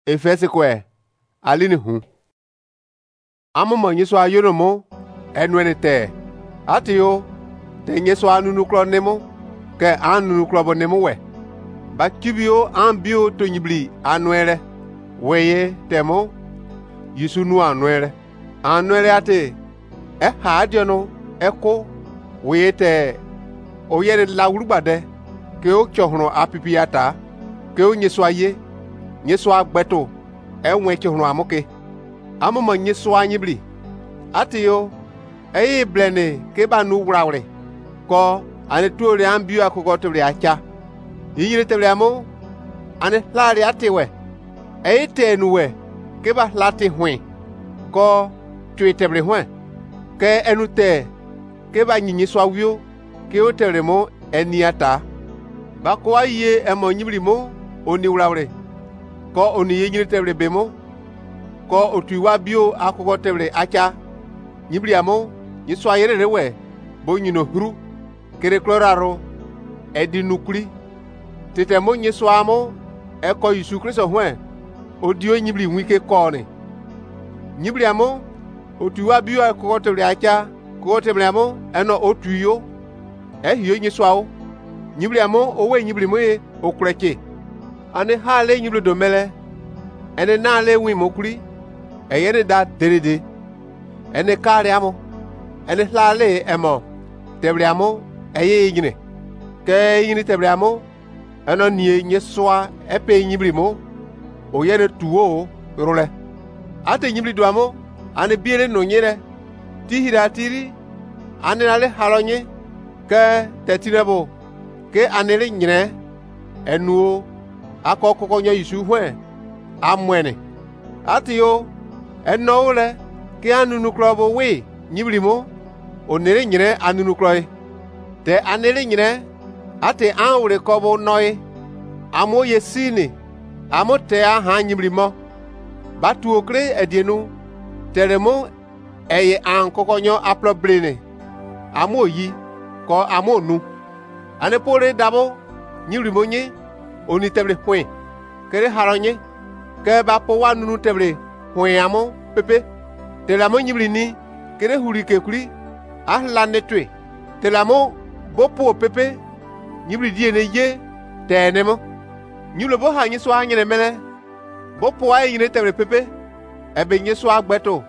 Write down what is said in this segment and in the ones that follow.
efese kwe alini hu amumo nyiso ayonomo enwene te atio te nyiso anunu kro nemo ke anunu kro bo nemo we ba kibio ambio to nyibli anwere weye temo yisunu anwere ate ha adiono eko weye te oyere lawrugbade ke o chohro apipiata ke o nyiso aye nyiso agbeto enwe chohro amoke amumo nyiso anyibli atio blene ke ba nu wrawre ko ane tuori ambio akoko tore acha yinyire tore amo ane lari atewe tenuwe ke ba lati hwen ko twetebre hwen ke enute ke ba nyinyi swawio ke o tere mo eniata ba ko aye emo nyibri mo oni wrawre ko oni yinyire tore bemo ko otuwa bio akoko tore acha nyibri amo nyiswa yere we bo nyino huru kere kloraro edinukuri tetemo nyiswa amo eko Yesu Kristo hwen odio nyibri nwike kone nyibri amo otuwa bio akoko tore acha ko tore amo eno otuyo hiyo nyiswa o nyibri amo owe nyibri moye okureke ane hale nyibri domele ene nale wi mokuri eyene da derede ene kare amo ene lale emo tebriamo yine ke yini tebriamo eno nie nyeswa epe nyibri mo oyene tuwo role ate nyibri duamo ane biere no nyere tihira tiri ane nale halonye ke tetirebo ke anele nyine enuo akokoko nyo Yesu hwe amwene atio eno ole ke anunu krobo we nyibri mo onere nyire anunu kroi te anele nyire ate anwure kobo noi amo yesini amo te aha nyibri mo batu okre edienu teremo eye ankokonyo aprobrene amo yi ko amo nu ane pore dabo nyibri mo nye oni tebre hwe kere haronye ke ba po wanunu tebre hwe amo pepe telamo nyibri ni kere hurike kuri ahla netwe telamo bopo pepe nyibri die ne ye tenemo nyulo bo hanyi so anyere mele bopo ayi ne tebre pepe ebe nyi so agbeto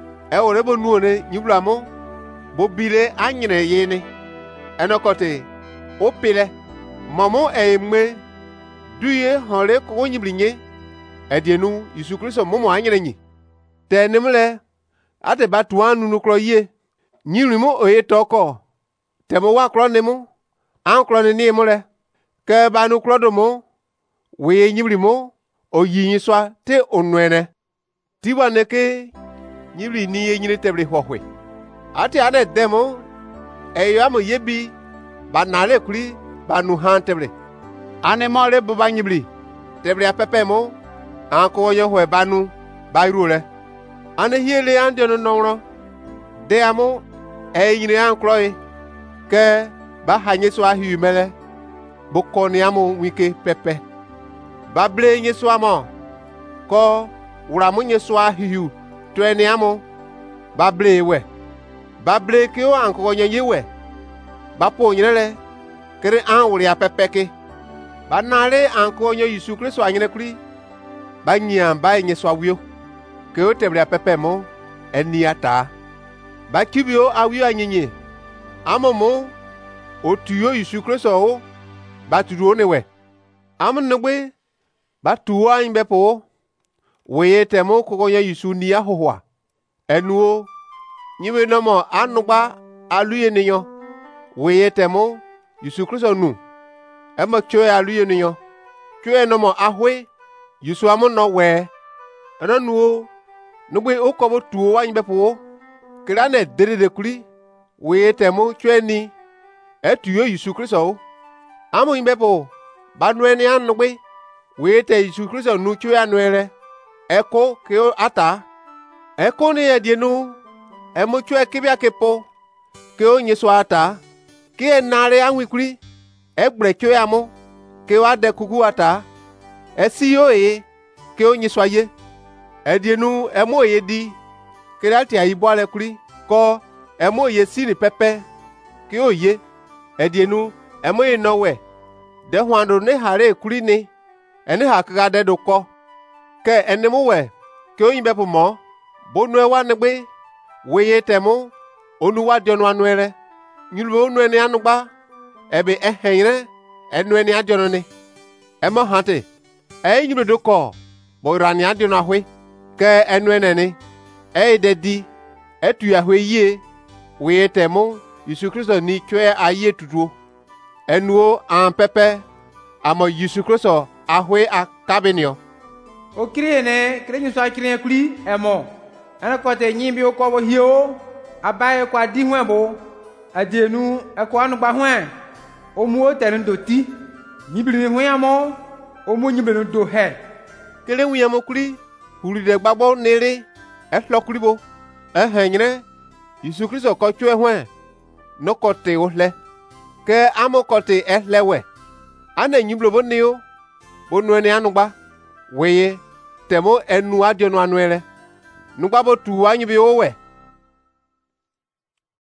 ore bo nuone nyibra mo bo bile anyere yene enokote opile momo eme duye hore ko nyibri nye edienu Yesu Kristo momo anyere nyi tenemle ate batuanu nukro ye nyirimo oye toko temo wa kro nemo an kro ni mole ke banu kro domo we nyirimo oyi swa te onwene tiwa neke nyiri ni ye nyire tebre hohwe ate ane demo eyo amo yebi banale kuri banu han tebre ane mole buba nyibri tebre apepe mo an ko yo hwe banu bayrule ane hiele ande no noro de amo nyine an kroi ke ba hanye so ahi mele bokoni amo wike pepe ba ble nye so amo ko wura munye so ahi to eni amo ba ble ke o an ko nyenye we ba po nyele kere an wuri apepe ke ba nale an ko nyo Yesu Kristo anyene kuri ba nyam ba nye so awio ke o tebre apepe mo eniata ba kibio awio anyinye amomo otuyo Yesu Kristo o ba tudo ne we amnegbe ba tuwa imbe po we temo kokonya Yesu ni ahohwa enuo nyiwe nomo anugba aluye niyo we temo Yesu Kristo nu ema choe aluye niyo choe nomo ahwe Yesu amono we enuo nugbe okobo tuwa imbe po kirane derede kuri we temo choe ni etuyo Yesu Kristo amu imbe po banwene anugbe we te Yesu Kristo nu choe anwere eko ke ata eko ni edienu emuchu ekibia kepo ke onye so ata ke nare anwikuri egbre choe amo ke wa de kugu ata esi yo ke o nyisua ye edienu emo ye di kedati ayibo ale kuri ko emo ye sini pepe ke o ye edienu emo ye nowe de hwando ne hare kuri ni ene hakaga de do ko ke enemu we ke o yimbe pomo bonu ewa negbe weye temo onu wa dionu anuere nyulbo onu ene anugba ebe ehenre enu ene adiono ni emo hante nyulo do ko bo rani adiono ahwe ke enu ene ni de di etu ahwe ye weye temo Yesu Kristo ni twe aye tutuo enuo an pepe amo Yesu Kristo ahwe akabenio o kriene krenyu so krien kuri emo ana ko te nyimbi o ko bo hio abaye kwa di hwebo adienu e ko anu gba hwen o mu o tere ndo ti nyibiri hwen amo o mu nyibiri ndo he kele wi amo kuri huri de gbagbo nere e hlo kuri bo henyre Yesu Kristo ko twe hwen no ko te o le ke amo ko te e lewe ana nyiblo bo ni o bonu ene anugba weye temo enu adiono anuere nugba bo tu anyi bi o we